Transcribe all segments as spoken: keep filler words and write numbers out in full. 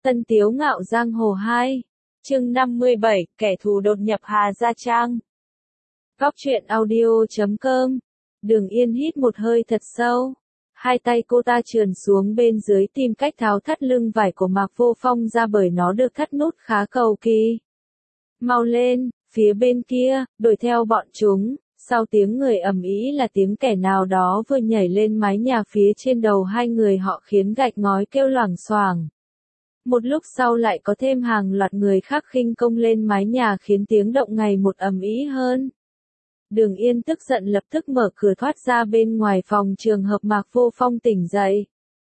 Tân Tiếu Ngạo Giang Hồ hai, chương năm mươi bảy, kẻ thù đột nhập Hà Gia Trang. Góc truyện audio chấm com. Đường Yên hít một hơi thật sâu. Hai tay cô ta trườn xuống bên dưới tìm cách tháo thắt lưng vải của Mạc Vô Phong ra bởi nó được thắt nút khá cầu kỳ. Mau lên, phía bên kia, đuổi theo bọn chúng. Sau tiếng người ầm ĩ là tiếng kẻ nào đó vừa nhảy lên mái nhà phía trên đầu hai người họ khiến gạch ngói kêu loảng xoảng. Một lúc sau lại có thêm hàng loạt người khác khinh công lên mái nhà khiến tiếng động ngày một ầm ĩ hơn. Đường Yên tức giận lập tức mở cửa thoát ra bên ngoài phòng trường hợp Mạc Vô Phong tỉnh dậy.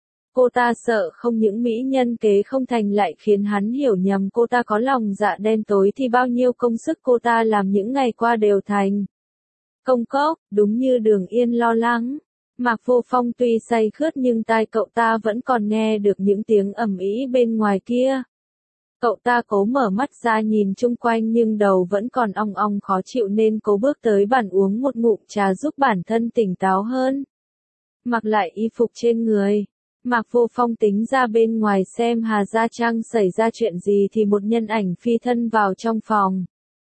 Cô ta sợ không những mỹ nhân kế không thành lại khiến hắn hiểu nhầm cô ta có lòng dạ đen tối thì bao nhiêu công sức cô ta làm những ngày qua đều thành công cốc, đúng như Đường Yên lo lắng. Mạc Vô Phong tuy say khướt nhưng tai cậu ta vẫn còn nghe được những tiếng ầm ĩ bên ngoài kia. Cậu ta cố mở mắt ra nhìn chung quanh nhưng đầu vẫn còn ong ong khó chịu nên cố bước tới bàn uống một ngụm trà giúp bản thân tỉnh táo hơn. Mặc lại y phục trên người. Mạc Vô Phong tính ra bên ngoài xem Hà Gia Trang xảy ra chuyện gì thì một nhân ảnh phi thân vào trong phòng.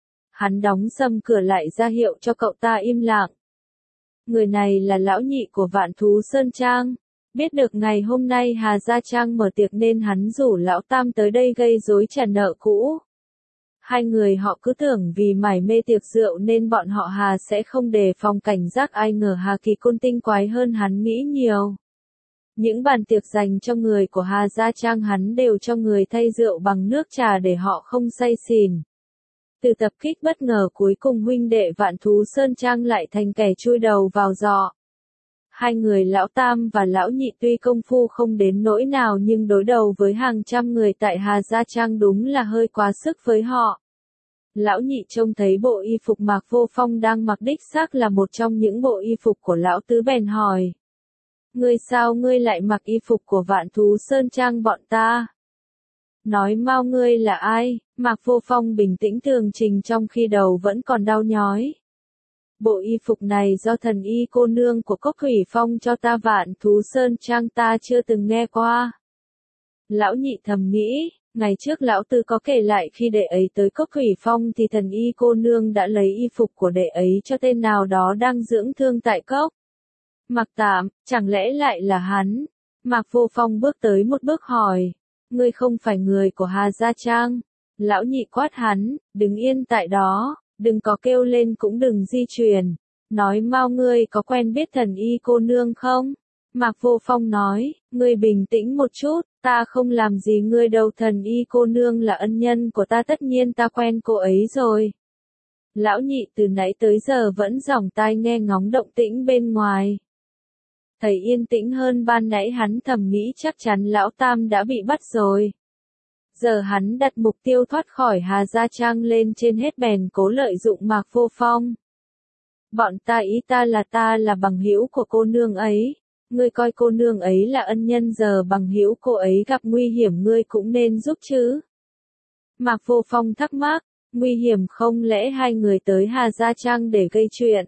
Hắn đóng sầm cửa lại ra hiệu cho cậu ta im lặng. Người này là lão nhị của Vạn Thú Sơn Trang. Biết được ngày hôm nay Hà Gia Trang mở tiệc nên hắn rủ lão tam tới đây gây rối trả nợ cũ. Hai người họ cứ tưởng vì mải mê tiệc rượu nên bọn họ Hà sẽ không đề phòng cảnh giác, ai ngờ Hà Kỳ Côn tinh quái hơn hắn nghĩ nhiều. Những bàn tiệc dành cho người của Hà Gia Trang hắn đều cho người thay rượu bằng nước trà để họ không say xỉn. Từ tập kích bất ngờ cuối cùng huynh đệ Vạn Thú Sơn Trang lại thành kẻ chui đầu vào giọ. Hai người lão tam và lão nhị tuy công phu không đến nỗi nào nhưng đối đầu với hàng trăm người tại Hà Gia Trang đúng là hơi quá sức với họ. Lão nhị trông thấy bộ y phục Mạc Vô Phong đang mặc đích xác là một trong những bộ y phục của lão tứ bèn hỏi. Ngươi sao ngươi lại mặc y phục của Vạn Thú Sơn Trang bọn ta? Nói mau ngươi là ai? Mạc Vô Phong bình tĩnh tường trình trong khi đầu vẫn còn đau nhói. Bộ y phục này do thần y cô nương của Cốc Thủy Phong cho ta, Vạn Thú Sơn Trang ta chưa từng nghe qua. Lão nhị thầm nghĩ, ngày trước lão tư có kể lại khi đệ ấy tới Cốc Thủy Phong thì thần y cô nương đã lấy y phục của đệ ấy cho tên nào đó đang dưỡng thương tại cốc. Mạc Tạm, chẳng lẽ lại là hắn? Mạc Vô Phong bước tới một bước hỏi, ngươi không phải người của Hà Gia Trang. Lão nhị quát hắn, đứng yên tại đó. Đừng có kêu lên cũng đừng di chuyển. Nói mau ngươi có quen biết thần y cô nương không? Mạc Vô Phong nói, ngươi bình tĩnh một chút, ta không làm gì ngươi đâu, thần y cô nương là ân nhân của ta, tất nhiên ta quen cô ấy rồi. Lão nhị từ nãy tới giờ vẫn dòng tai nghe ngóng động tĩnh bên ngoài. Thấy yên tĩnh hơn ban nãy hắn thầm nghĩ chắc chắn lão tam đã bị bắt rồi. Giờ hắn đặt mục tiêu thoát khỏi Hà Gia Trang lên trên hết bèn cố lợi dụng Mạc Vô Phong. Bọn ta ý ta là ta là bằng hữu của cô nương ấy. Ngươi coi cô nương ấy là ân nhân, giờ bằng hữu cô ấy gặp nguy hiểm ngươi cũng nên giúp chứ. Mạc Vô Phong thắc mắc, nguy hiểm không lẽ hai người tới Hà Gia Trang để gây chuyện?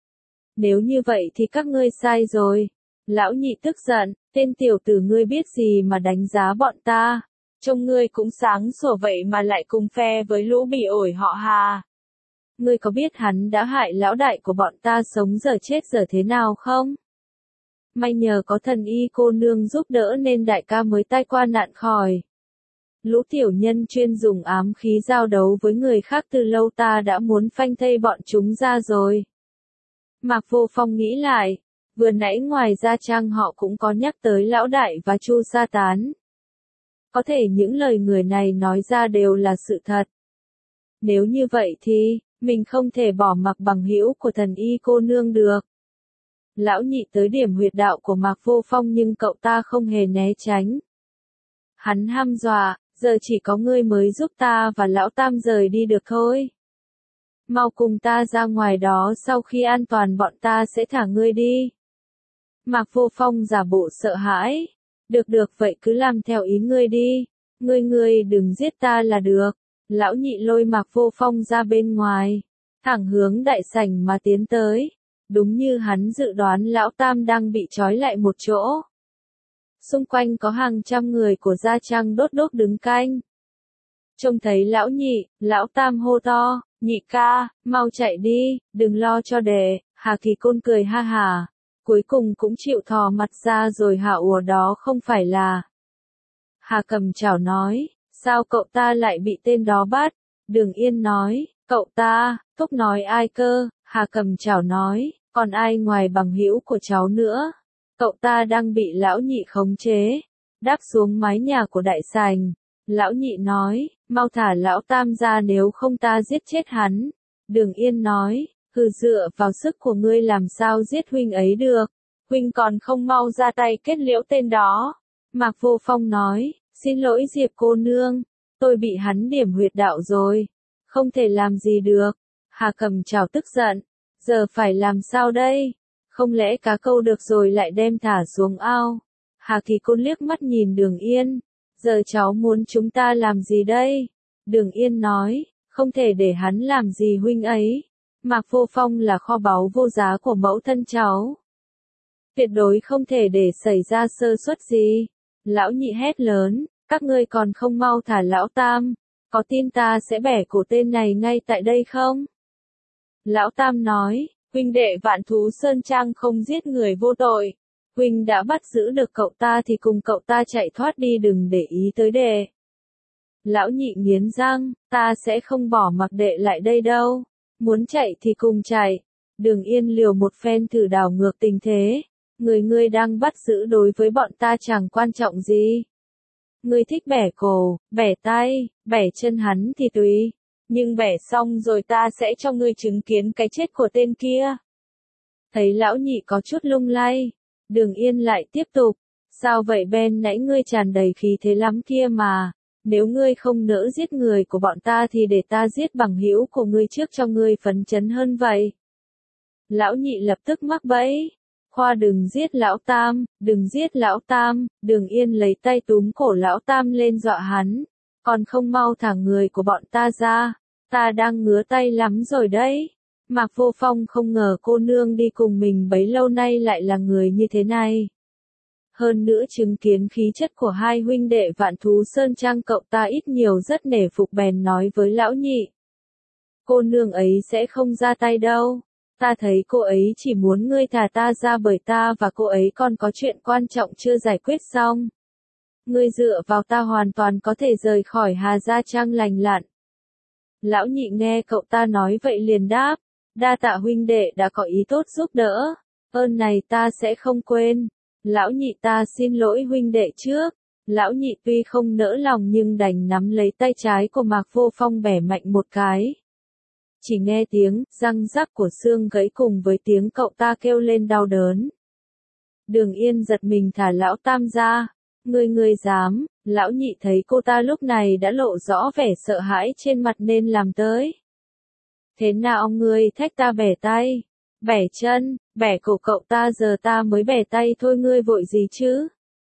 Nếu như vậy thì các ngươi sai rồi. Lão nhị tức giận, tên tiểu tử ngươi biết gì mà đánh giá bọn ta? Trông ngươi cũng sáng sủa vậy mà lại cùng phe với lũ bỉ ổi họ Hà. Ngươi có biết hắn đã hại lão đại của bọn ta sống giờ chết giờ thế nào không? May nhờ có thần y cô nương giúp đỡ nên đại ca mới tai qua nạn khỏi. Lũ tiểu nhân chuyên dùng ám khí giao đấu với người khác từ lâu, ta đã muốn phanh thây bọn chúng ra rồi. Mạc Vô Phong nghĩ lại, vừa nãy ngoài Gia Trang họ cũng có nhắc tới lão đại và Chu Sa Tán. Có thể những lời người này nói ra đều là sự thật. Nếu như vậy thì, mình không thể bỏ mặc bằng hữu của thần y cô nương được. Lão nhị tới điểm huyệt đạo của Mạc Vô Phong nhưng cậu ta không hề né tránh. Hắn hăm dọa, giờ chỉ có ngươi mới giúp ta và lão tam rời đi được thôi. Mau cùng ta ra ngoài đó, sau khi an toàn bọn ta sẽ thả ngươi đi. Mạc Vô Phong giả bộ sợ hãi. Được được, vậy cứ làm theo ý ngươi đi. Ngươi ngươi đừng giết ta là được. Lão nhị lôi Mạc Vô Phong ra bên ngoài, thẳng hướng đại sảnh mà tiến tới. Đúng như hắn dự đoán, lão tam đang bị trói lại một chỗ. xung quanh có hàng trăm người của Gia Trang đốt đốt đứng canh. Trông thấy lão nhị, lão tam hô to, nhị ca, mau chạy đi, đừng lo cho đệ. Hà Kỳ Côn cười ha hà, cuối cùng cũng chịu thò mặt ra rồi hạ ùa đó không phải là. Hà Cầm Chảo nói, sao cậu ta lại bị tên đó bắt? Đường Yên nói, cậu ta, thúc nói ai cơ? Hà Cầm Chảo nói, còn ai ngoài bằng hữu của cháu nữa? Cậu ta đang bị lão nhị khống chế, đáp xuống mái nhà của đại sảnh. Lão nhị nói, mau thả lão tam ra nếu không ta giết chết hắn. Đường Yên nói, hừ dựa vào sức của ngươi làm sao giết huynh ấy được, huynh còn không mau ra tay kết liễu tên đó. Mạc Vô Phong nói, xin lỗi Diệp cô nương, tôi bị hắn điểm huyệt đạo rồi, không thể làm gì được. Hà Cầm Chảo tức giận, giờ phải làm sao đây? Không lẽ cá câu được rồi lại đem thả xuống ao? Hà Kỳ Côn liếc mắt nhìn Đường Yên, giờ cháu muốn chúng ta làm gì đây? Đường Yên nói, không thể để hắn làm gì huynh ấy. Mạc Vô Phong là kho báu vô giá của mẫu thân cháu. Tuyệt đối không thể để xảy ra sơ suất gì. Lão nhị hét lớn, các ngươi còn không mau thả lão tam, có tin ta sẽ bẻ cổ tên này ngay tại đây không? Lão tam nói, huynh đệ Vạn Thú Sơn Trang không giết người vô tội. Huynh đã bắt giữ được cậu ta thì cùng cậu ta chạy thoát đi, đừng để ý tới đệ. Lão nhị nghiến răng, ta sẽ không bỏ mặc đệ lại đây đâu. Muốn chạy thì cùng chạy. Đường Yên liều một phen thử đảo ngược tình thế. Người ngươi đang bắt giữ đối với bọn ta chẳng quan trọng gì. Ngươi thích bẻ cổ, bẻ tay, bẻ chân hắn thì tùy. Nhưng bẻ xong rồi ta sẽ cho ngươi chứng kiến cái chết của tên kia. Thấy lão nhị có chút lung lay, Đường Yên lại tiếp tục. Sao vậy Ben, nãy ngươi tràn đầy khí thế lắm kia mà. Nếu ngươi không nỡ giết người của bọn ta thì để ta giết bằng hữu của ngươi trước cho ngươi phấn chấn hơn vậy. Lão nhị lập tức mắc bẫy. Khoa đừng giết lão tam, đừng giết lão tam. Đường Yên lấy tay túm cổ lão tam lên dọa hắn. Còn không mau thả người của bọn ta ra. Ta đang ngứa tay lắm rồi đấy. Mạc Vô Phong không ngờ cô nương đi cùng mình bấy lâu nay lại là người như thế này. Hơn nữa chứng kiến khí chất của hai huynh đệ Vạn Thú Sơn Trang, cậu ta ít nhiều rất nể phục, bèn nói với lão nhị. Cô nương ấy sẽ không ra tay đâu. Ta thấy cô ấy chỉ muốn ngươi thả ta ra bởi ta và cô ấy còn có chuyện quan trọng chưa giải quyết xong. Ngươi dựa vào ta hoàn toàn có thể rời khỏi Hà Gia Trang lành lặn. Lão nhị nghe cậu ta nói vậy liền đáp. Đa tạ huynh đệ đã có ý tốt giúp đỡ. Ơn này ta sẽ không quên. Lão nhị ta xin lỗi huynh đệ trước. Lão nhị tuy không nỡ lòng nhưng đành nắm lấy tay trái của Mạc Vô Phong bẻ mạnh một cái. Chỉ nghe tiếng răng rắc của xương gãy cùng với tiếng cậu ta kêu lên đau đớn. Đường Yên giật mình thả lão tam ra. Ngươi ngươi dám? Lão nhị thấy cô ta lúc này đã lộ rõ vẻ sợ hãi trên mặt nên làm tới. Thế nào ngươi thách ta bẻ tay, bẻ chân, bẻ cổ cậu ta, giờ ta mới bẻ tay thôi, ngươi vội gì chứ?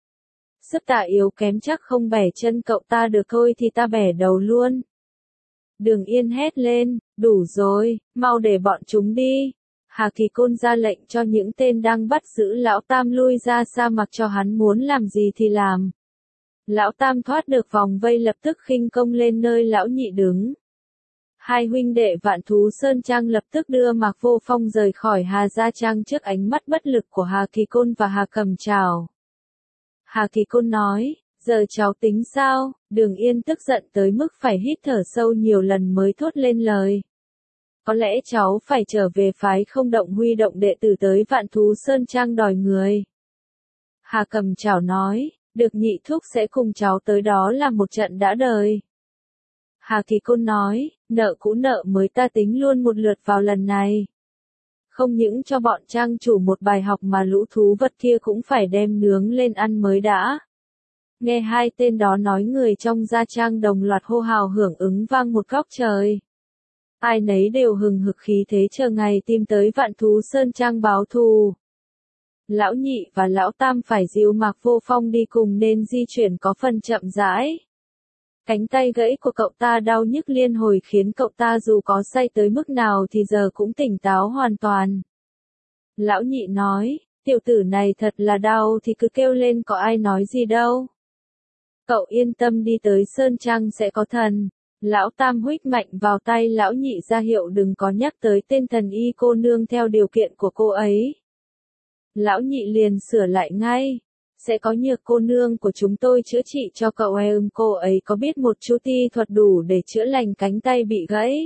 Sức ta yếu kém chắc không bẻ chân cậu ta được, thôi thì ta bẻ đầu luôn. Đường Yên hét lên, đủ rồi, mau để bọn chúng đi. Hà Kỳ Côn ra lệnh cho những tên đang bắt giữ lão tam lui ra xa, mặc cho hắn muốn làm gì thì làm. Lão tam thoát được vòng vây lập tức khinh công lên nơi lão nhị đứng. Hai huynh đệ Vạn Thú Sơn Trang lập tức đưa Mạc Vô Phong rời khỏi Hà Gia Trang trước ánh mắt bất lực của Hà Kỳ Côn và Hà Cầm Chảo. Hà Kỳ Côn nói, giờ cháu tính sao? Đường Yên tức giận tới mức phải hít thở sâu nhiều lần mới thốt lên lời. Có lẽ cháu phải trở về phái Không Động huy động đệ tử tới Vạn Thú Sơn Trang đòi người. Hà Cầm Chảo nói, được, nhị thúc sẽ cùng cháu tới đó làm một trận đã đời. Hà Kỳ Côn nói, nợ cũ nợ mới ta tính luôn một lượt vào lần này. Không những cho bọn trang chủ một bài học mà lũ thú vật kia cũng phải đem nướng lên ăn mới đã. Nghe hai tên đó nói, người trong Gia Trang đồng loạt hô hào hưởng ứng vang một góc trời. Ai nấy đều hừng hực khí thế chờ ngày tìm tới Vạn Thú Sơn Trang báo thù. Lão nhị và lão tam phải dìu Mạc Vô Phong đi cùng nên di chuyển có phần chậm rãi. Cánh tay gãy của cậu ta đau nhức liên hồi khiến cậu ta dù có say tới mức nào thì giờ cũng tỉnh táo hoàn toàn. Lão nhị nói, tiểu tử này thật là đau thì cứ kêu lên có ai nói gì đâu. Cậu yên tâm đi tới Sơn Trang sẽ có thần. Lão Tam huých mạnh vào tay lão nhị ra hiệu đừng có nhắc tới tên thần y cô nương theo điều kiện của cô ấy. Lão nhị liền sửa lại ngay. Sẽ có nhược cô nương của chúng tôi chữa trị cho cậu em, cô ấy có biết một chút y thuật đủ để chữa lành cánh tay bị gãy.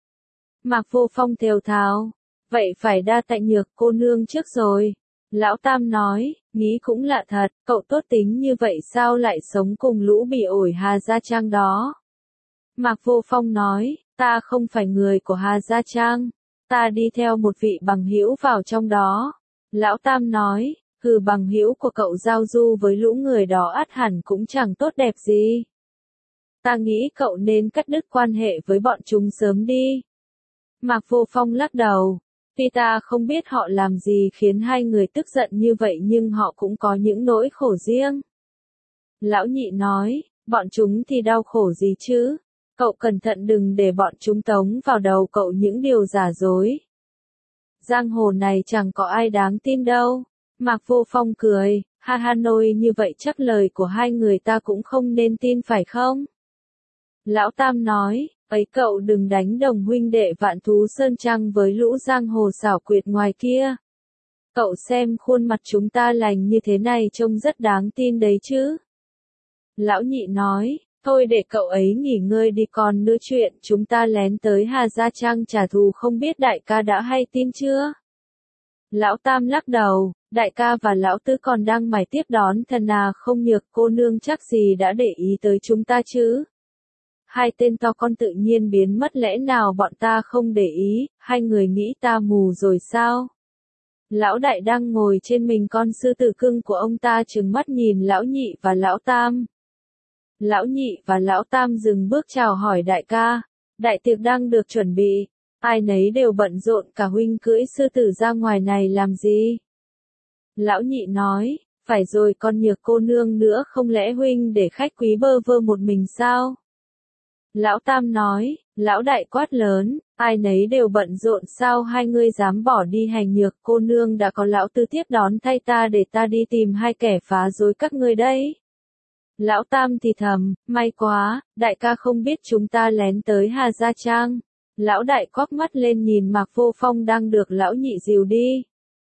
Mạc Vô Phong thều thào. Vậy phải đa tạ nhược cô nương trước rồi. Lão Tam nói, nghĩ cũng lạ thật, cậu tốt tính như vậy sao lại sống cùng lũ bị ổi Hà Gia Trang đó. Mạc Vô Phong nói, ta không phải người của Hà Gia Trang, ta đi theo một vị bằng hữu vào trong đó. Lão Tam nói, hừ, bằng hữu của cậu giao du với lũ người đó ắt hẳn cũng chẳng tốt đẹp gì. Ta nghĩ cậu nên cắt đứt quan hệ với bọn chúng sớm đi. Mạc Vô Phong lắc đầu. Tuy ta không biết họ làm gì khiến hai người tức giận như vậy nhưng họ cũng có những nỗi khổ riêng. Lão nhị nói, bọn chúng thì đau khổ gì chứ? Cậu cẩn thận đừng để bọn chúng tống vào đầu cậu những điều giả dối. Giang hồ này chẳng có ai đáng tin đâu. Mạc Vô Phong cười, ha ha nôi như vậy chắc lời của hai người ta cũng không nên tin phải không? Lão Tam nói, ấy cậu đừng đánh đồng huynh đệ Vạn Thú Sơn Trang với lũ giang hồ xảo quyệt ngoài kia. Cậu xem khuôn mặt chúng ta lành như thế này trông rất đáng tin đấy chứ. Lão nhị nói, thôi để cậu ấy nghỉ ngơi đi, còn nữa chuyện chúng ta lén tới Hà Gia Trang trả thù không biết đại ca đã hay tin chưa? Lão Tam lắc đầu, đại ca và lão tứ còn đang mải tiếp đón thần à, không nhược cô nương chắc gì đã để ý tới chúng ta chứ. Hai tên to con tự nhiên biến mất, lẽ nào bọn ta không để ý, hai người nghĩ ta mù rồi sao? Lão đại đang ngồi trên mình con sư tử cưng của ông ta trừng mắt nhìn lão nhị và lão Tam. Lão nhị và lão Tam dừng bước chào hỏi đại ca, đại tiệc đang được chuẩn bị, ai nấy đều bận rộn, cả huynh cưỡi sư tử ra ngoài này làm gì? Lão nhị nói, phải rồi, con nhược cô nương nữa, không lẽ huynh để khách quý bơ vơ một mình sao? Lão Tam nói, lão đại quát lớn, ai nấy đều bận rộn sao hai ngươi dám bỏ đi hành nhược cô nương, đã có lão tứ tiếp đón thay ta để ta đi tìm hai kẻ phá rối các ngươi đấy. Lão Tam thì thầm, may quá, đại ca không biết chúng ta lén tới Hà Gia Trang. Lão đại quắc mắt lên nhìn Mạc Vô Phong đang được lão nhị dìu đi.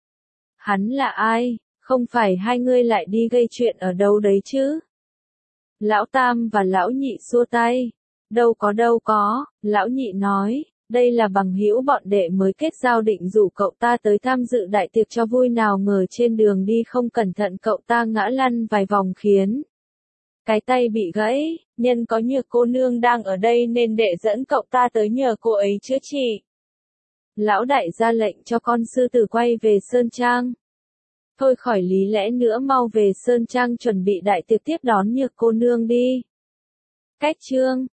Hắn là ai, không phải hai ngươi lại đi gây chuyện ở đâu đấy chứ? Lão Tam và lão nhị xua tay. Đâu có đâu có, lão nhị nói, đây là bằng hữu bọn đệ mới kết giao, định rủ cậu ta tới tham dự đại tiệc cho vui, nào ngờ trên đường đi không cẩn thận cậu ta ngã lăn vài vòng khiến cái tay bị gãy, nhân có nhược cô nương đang ở đây nên đệ dẫn cậu ta tới nhờ cô ấy chữa trị. Lão đại ra lệnh cho con sư tử quay về Sơn Trang. Thôi khỏi lý lẽ nữa, mau về Sơn Trang chuẩn bị đại tiệc tiếp đón nhược cô nương đi. Cách chương